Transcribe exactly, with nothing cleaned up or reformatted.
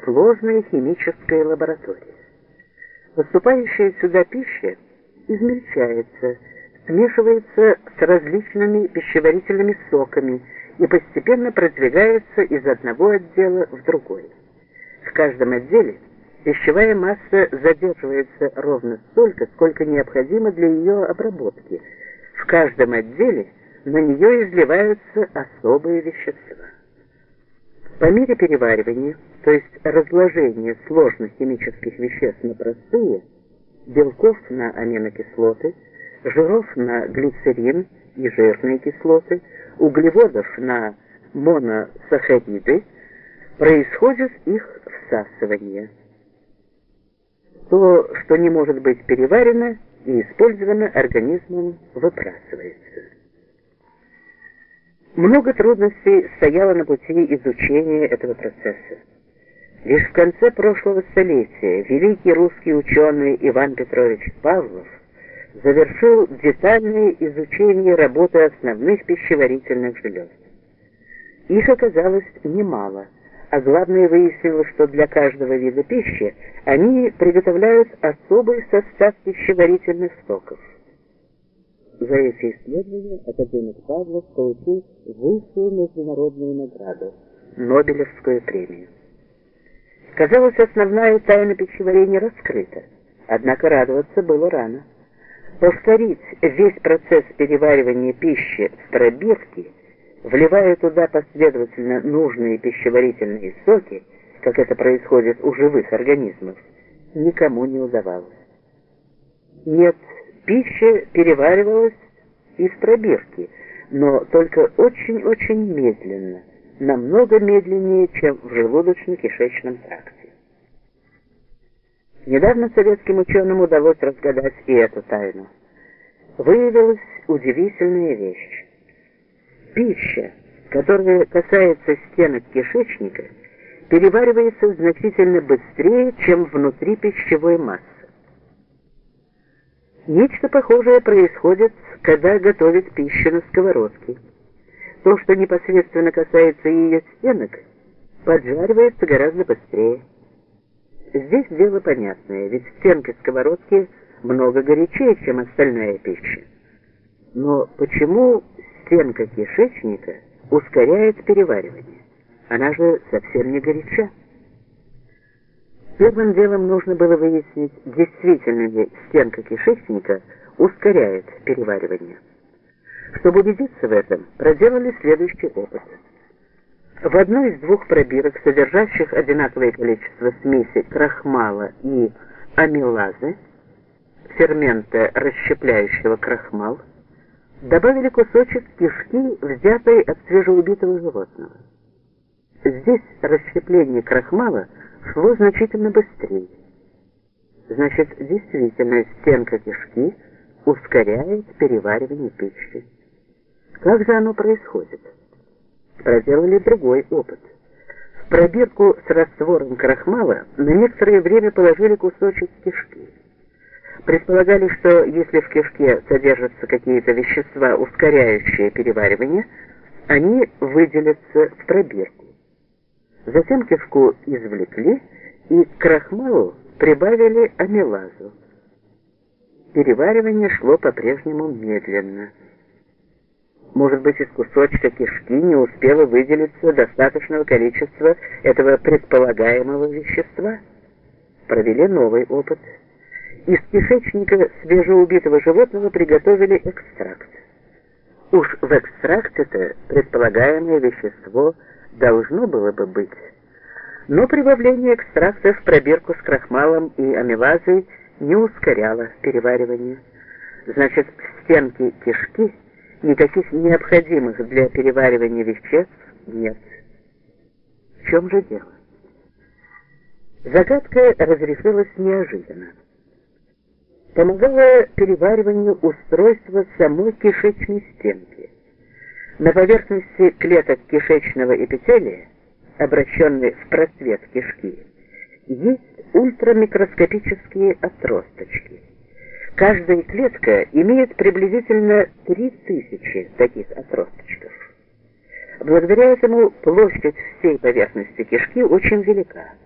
сложная химическая лаборатория. Поступающая сюда пища измельчается, смешивается с различными пищеварительными соками и постепенно продвигается из одного отдела в другой. В каждом отделе пищевая масса задерживается ровно столько, сколько необходимо для ее обработки. В каждом отделе на нее изливаются особые вещества. По мере переваривания, то есть разложения сложных химических веществ на простые, белков на аминокислоты, жиров на глицерин и жирные кислоты, углеводов на моносахариды, происходит их всасывание. То, что не может быть переварено и использовано организмом, выбрасывается. Много трудностей стояло на пути изучения этого процесса. Лишь в конце прошлого столетия великий русский ученый Иван Петрович Павлов завершил детальное изучение работы основных пищеварительных желез. Их оказалось немало, а главное, выяснилось, что для каждого вида пищи они приготовляют особый состав пищеварительных соков. За эти исследования академик Павлов получил высшую международную награду – Нобелевскую премию. Казалось, основная тайна пищеварения раскрыта, однако радоваться было рано. Повторить весь процесс переваривания пищи в пробирке, вливая туда последовательно нужные пищеварительные соки, как это происходит у живых организмов, никому не удавалось. Нет, пища переваривалась и в пробирке, но только очень-очень медленно, намного медленнее, чем в желудочно-кишечном тракте. Недавно советским ученым удалось разгадать и эту тайну. Выявилась удивительная вещь. Пища, которая касается стенок кишечника, переваривается значительно быстрее, чем внутри пищевой массы. Нечто похожее происходит, когда готовят пищу на сковородке. То, что непосредственно касается ее стенок, поджаривается гораздо быстрее. Здесь дело понятное, ведь стенки сковородки много горячее, чем остальная пища. Но почему стенка кишечника ускоряет переваривание? Она же совсем не горяча. Первым делом нужно было выяснить, действительно ли стенка кишечника ускоряет переваривание. Чтобы убедиться в этом, проделали следующий опыт. В одной из двух пробирок, содержащих одинаковое количество смеси крахмала и амилазы, фермента, расщепляющего крахмал, добавили кусочек кишки, взятой от свежеубитого животного. Здесь расщепление крахмала шло значительно быстрее. Значит, действительно, стенка кишки ускоряет переваривание пищи. Как же оно происходит? Проделали другой опыт. В пробирку с раствором крахмала на некоторое время положили кусочек кишки. Предполагали, что если в кишке содержатся какие-то вещества, ускоряющие переваривание, они выделятся в пробирку. Затем кишку извлекли и к крахмалу прибавили амилазу. Переваривание шло по-прежнему медленно. Может быть, из кусочка кишки не успело выделиться достаточного количества этого предполагаемого вещества? Провели новый опыт. Из кишечника свежеубитого животного приготовили экстракт. Уж в экстракте-то предполагаемое вещество должно было бы быть. Но прибавление экстракта в пробирку с крахмалом и амилазой не ускоряло переваривание. Значит, в стенке кишки никаких необходимых для переваривания веществ нет. В чем же дело? Загадка разрешилась неожиданно. Помогало перевариванию устройство самой кишечной стенки. На поверхности клеток кишечного эпителия, обращенной в просвет кишки, есть ультрамикроскопические отросточки. Каждая клетка имеет приблизительно три тысячи таких отросточков. Благодаря этому площадь всей поверхности кишки очень велика.